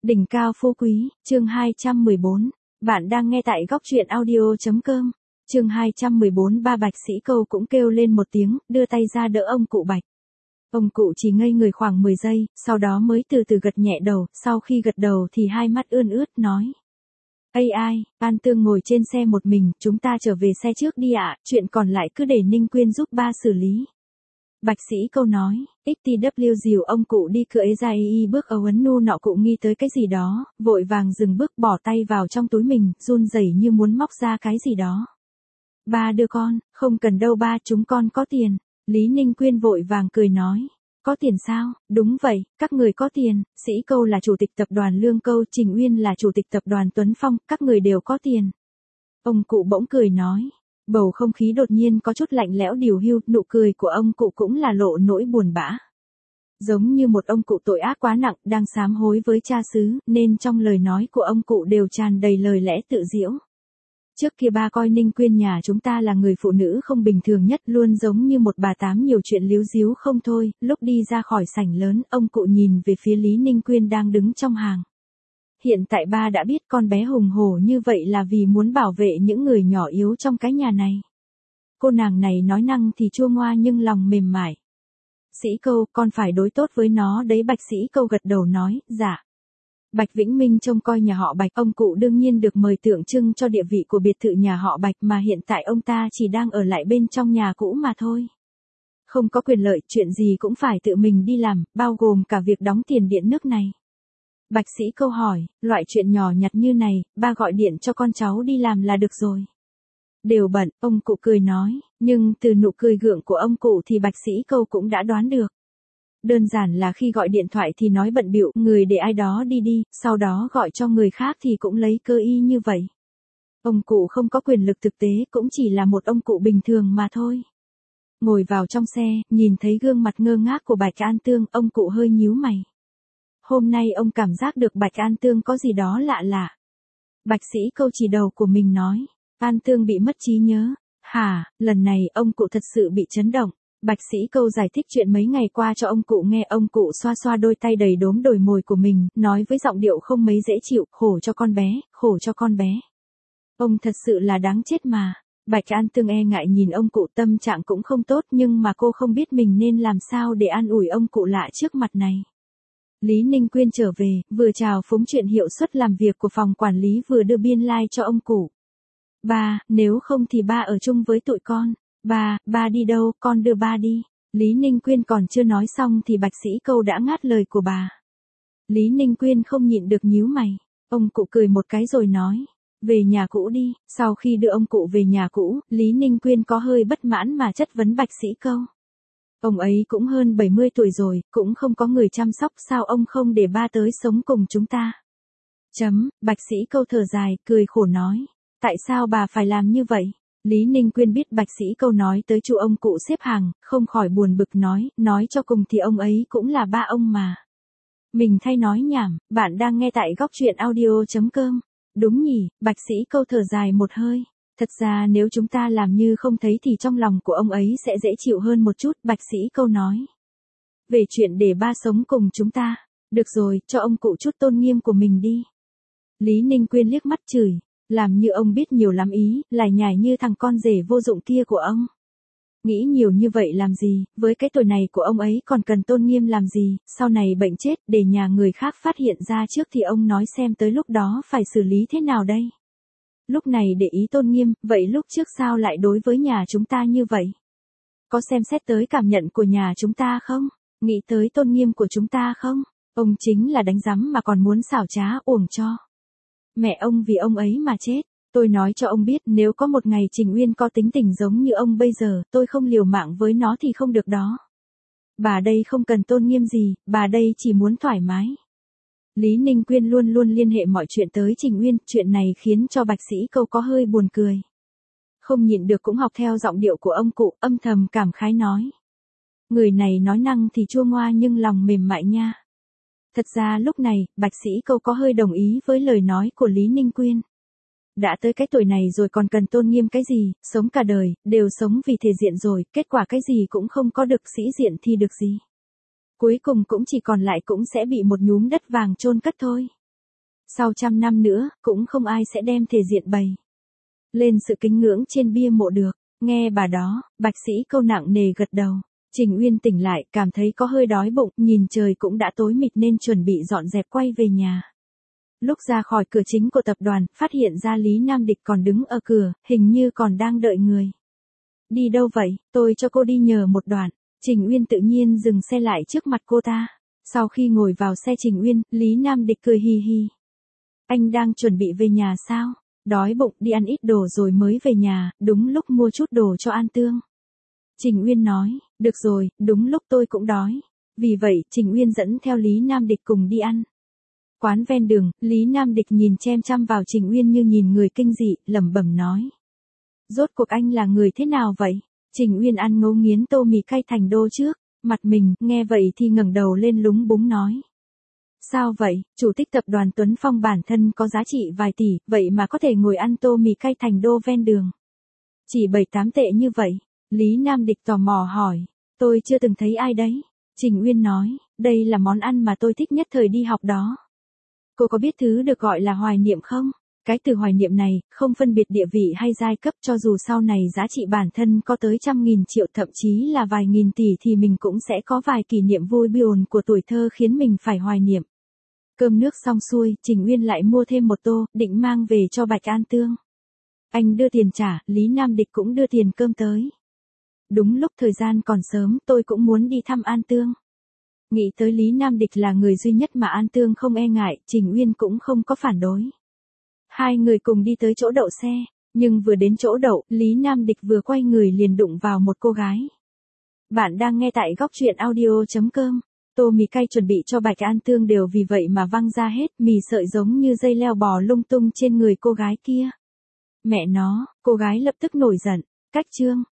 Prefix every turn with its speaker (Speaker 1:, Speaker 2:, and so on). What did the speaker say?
Speaker 1: Đỉnh cao phú quý, chương 214. Bạn đang nghe tại góc truyện audio.com. Chương 214. Ba Bạch Sĩ Câu cũng kêu lên một tiếng, đưa tay ra đỡ ông cụ Bạch. Ông cụ chỉ ngây người khoảng 10 giây, sau đó mới từ từ gật nhẹ đầu, sau khi gật đầu thì hai mắt ươn ướt nói. Ây ai, An Tương ngồi trên xe một mình, chúng ta trở về xe trước đi ạ, chuyện còn lại cứ để Ninh Quyên giúp ba xử lý. Bạch Sĩ Câu nói, XTW dìu ông cụ đi cửa ra y bước ấu ấn nu nọ cụ nghi tới cái gì đó, vội vàng dừng bước bỏ tay vào trong túi mình, run rẩy như muốn móc ra cái gì đó. Ba đưa con, không cần đâu ba, chúng con có tiền. Lý Ninh Quyên vội vàng cười nói. Có tiền sao? Đúng vậy, các người có tiền, Sĩ Câu là chủ tịch tập đoàn Lương Câu, Trình Uyên là chủ tịch tập đoàn Tuấn Phong, các người đều có tiền. Ông cụ bỗng cười nói. Bầu không khí đột nhiên có chút lạnh lẽo điều hưu, nụ cười của ông cụ cũng là lộ nỗi buồn bã. Giống như một ông cụ tội ác quá nặng, đang sám hối với cha xứ, nên trong lời nói của ông cụ đều tràn đầy lời lẽ tự giễu. Trước kia ba coi Ninh Quyên nhà chúng ta là người phụ nữ không bình thường nhất, luôn giống như một bà tám nhiều chuyện líu díu không thôi. Lúc đi ra khỏi sảnh lớn, ông cụ nhìn về phía Lý Ninh Quyên đang đứng trong hàng. Hiện tại ba đã biết con bé hùng hổ như vậy là vì muốn bảo vệ những người nhỏ yếu trong cái nhà này. Cô nàng này nói năng thì chua ngoa nhưng lòng mềm mại. Sĩ Câu, con phải đối tốt với nó đấy. Bạch Sĩ Câu gật đầu nói, dạ. Bạch Vĩnh Minh trông coi nhà họ Bạch, ông cụ đương nhiên được mời tượng trưng cho địa vị của biệt thự nhà họ Bạch mà hiện tại ông ta chỉ đang ở lại bên trong nhà cũ mà thôi. Không có quyền lợi, chuyện gì cũng phải tự mình đi làm, bao gồm cả việc đóng tiền điện nước này. Bạch Sĩ Câu hỏi, loại chuyện nhỏ nhặt như này, ba gọi điện cho con cháu đi làm là được rồi. Đều bận, ông cụ cười nói, nhưng từ nụ cười gượng của ông cụ thì Bạch Sĩ Câu cũng đã đoán được. Đơn giản là khi gọi điện thoại thì nói bận bịu, người để ai đó đi, sau đó gọi cho người khác thì cũng lấy cơ y như vậy. Ông cụ không có quyền lực thực tế, cũng chỉ là một ông cụ bình thường mà thôi. Ngồi vào trong xe, nhìn thấy gương mặt ngơ ngác của Bạch An Tương, ông cụ hơi nhíu mày. Hôm nay ông cảm giác được Bạch An Tương có gì đó lạ lạ. Bạch Sĩ Câu chỉ đầu của mình nói, An Tương bị mất trí nhớ. Hả, lần này ông cụ thật sự bị chấn động. Bạch Sĩ Câu giải thích chuyện mấy ngày qua cho ông cụ nghe, ông cụ xoa xoa đôi tay đầy đốm đồi mồi của mình, nói với giọng điệu không mấy dễ chịu, khổ cho con bé, khổ cho con bé. Ông thật sự là đáng chết mà. Bạch An Tương e ngại nhìn ông cụ, tâm trạng cũng không tốt nhưng mà cô không biết mình nên làm sao để an ủi ông cụ lạ trước mặt này. Lý Ninh Quyên trở về, vừa chào phúng chuyện hiệu suất làm việc của phòng quản lý vừa đưa biên lai cho ông cụ. Ba, nếu không thì ba ở chung với tụi con. Ba đi đâu, con đưa ba đi. Lý Ninh Quyên còn chưa nói xong thì Bạch Sĩ Câu đã ngắt lời của bà. Lý Ninh Quyên không nhịn được nhíu mày. Ông cụ cười một cái rồi nói. Về nhà cũ đi. Sau khi đưa ông cụ về nhà cũ, Lý Ninh Quyên có hơi bất mãn mà chất vấn Bạch Sĩ Câu. Ông ấy cũng hơn 70 tuổi rồi, cũng không có người chăm sóc, sao ông không để ba tới sống cùng chúng ta? Bạch Sĩ Câu thở dài, cười khổ nói. Tại sao bà phải làm như vậy? Lý Ninh Quyên biết Bạch Sĩ Câu nói tới chu ông cụ xếp hàng, không khỏi buồn bực nói cho cùng thì ông ấy cũng là ba ông mà. Mình thay nói nhảm, bạn đang nghe tại góc truyện audio.com. Đúng nhỉ, Bạch Sĩ Câu thở dài một hơi. Thật ra nếu chúng ta làm như không thấy thì trong lòng của ông ấy sẽ dễ chịu hơn một chút, Bạch Sĩ Câu nói. Về chuyện để ba sống cùng chúng ta, được rồi, cho ông cụ chút tôn nghiêm của mình đi. Lý Ninh Quyên liếc mắt chửi. Làm như ông biết nhiều lắm ý, lải nhải như thằng con rể vô dụng kia của ông. Nghĩ nhiều như vậy làm gì, với cái tuổi này của ông ấy còn cần tôn nghiêm làm gì, sau này bệnh chết, để nhà người khác phát hiện ra trước thì ông nói xem tới lúc đó phải xử lý thế nào đây. Lúc này để ý tôn nghiêm, vậy lúc trước sao lại đối với nhà chúng ta như vậy? Có xem xét tới cảm nhận của nhà chúng ta không? Nghĩ tới tôn nghiêm của chúng ta không? Ông chính là đánh rắm mà còn muốn xảo trá uổng cho. Mẹ ông vì ông ấy mà chết. Tôi nói cho ông biết, nếu có một ngày Trình Uyên có tính tình giống như ông bây giờ, tôi không liều mạng với nó thì không được đó. Bà đây không cần tôn nghiêm gì, bà đây chỉ muốn thoải mái. Lý Ninh Quyên luôn luôn liên hệ mọi chuyện tới Trình Uyên, chuyện này khiến cho Bạch Sĩ Câu có hơi buồn cười. Không nhịn được cũng học theo giọng điệu của ông cụ, âm thầm cảm khái nói. Người này nói năng thì chua ngoa nhưng lòng mềm mại nha. Thật ra lúc này, Bạch Sĩ Câu có hơi đồng ý với lời nói của Lý Ninh Quyên. Đã tới cái tuổi này rồi còn cần tôn nghiêm cái gì, sống cả đời, đều sống vì thể diện rồi, kết quả cái gì cũng không có được, sĩ diện thì được gì. Cuối cùng cũng chỉ còn lại cũng sẽ bị một nhúm đất vàng chôn cất thôi. Sau trăm năm nữa, cũng không ai sẽ đem thể diện bày lên sự kính ngưỡng trên bia mộ được. Nghe bà đó, Bạch Sĩ Câu nặng nề gật đầu. Trình Uyên tỉnh lại, cảm thấy có hơi đói bụng, nhìn trời cũng đã tối mịt nên chuẩn bị dọn dẹp quay về nhà. Lúc ra khỏi cửa chính của tập đoàn, phát hiện ra Lý Nam Địch còn đứng ở cửa, hình như còn đang đợi người. Đi đâu vậy, tôi cho cô đi nhờ một đoạn. Trình Uyên tự nhiên dừng xe lại trước mặt cô ta. Sau khi ngồi vào xe Trình Uyên, Lý Nam Địch cười hì hì. Anh đang chuẩn bị về nhà sao? Đói bụng đi ăn ít đồ rồi mới về nhà, đúng lúc mua chút đồ cho An Tương. Trình Uyên nói, được rồi, đúng lúc tôi cũng đói. Vì vậy, Trình Uyên dẫn theo Lý Nam Địch cùng đi ăn. Quán ven đường, Lý Nam Địch nhìn chăm chăm vào Trình Uyên như nhìn người kinh dị, lẩm bẩm nói. Rốt cuộc anh là người thế nào vậy? Trình Uyên ăn ngấu nghiến tô mì cay thành đô trước, mặt mình, nghe vậy thì ngẩng đầu lên lúng búng nói. Sao vậy, chủ tịch tập đoàn Tuấn Phong bản thân có giá trị vài tỷ, vậy mà có thể ngồi ăn tô mì cay thành đô ven đường. Chỉ 7-8 tệ như vậy, Lý Nam Địch tò mò hỏi, tôi chưa từng thấy ai đấy. Trình Uyên nói, đây là món ăn mà tôi thích nhất thời đi học đó. Cô có biết thứ được gọi là hoài niệm không? Cái từ hoài niệm này, không phân biệt địa vị hay giai cấp, cho dù sau này giá trị bản thân có tới 100.000 triệu thậm chí là vài nghìn tỷ thì mình cũng sẽ có vài kỷ niệm vui buồn của tuổi thơ khiến mình phải hoài niệm. Cơm nước xong xuôi, Trình Uyên lại mua thêm một tô, định mang về cho Bạch An Tương. Anh đưa tiền trả, Lý Nam Địch cũng đưa tiền cơm tới. Đúng lúc thời gian còn sớm, tôi cũng muốn đi thăm An Tương. Nghĩ tới Lý Nam Địch là người duy nhất mà An Tương không e ngại, Trình Uyên cũng không có phản đối. Hai người cùng đi tới chỗ đậu xe, nhưng vừa đến chỗ đậu, Lý Nam Địch vừa quay người liền đụng vào một cô gái. Bạn đang nghe tại góc truyện audio.com. Tô mì cay chuẩn bị cho Bạch An Tương đều vì vậy mà văng ra hết, mì sợi giống như dây leo bò lung tung trên người cô gái kia. Mẹ nó, cô gái lập tức nổi giận, cách chương.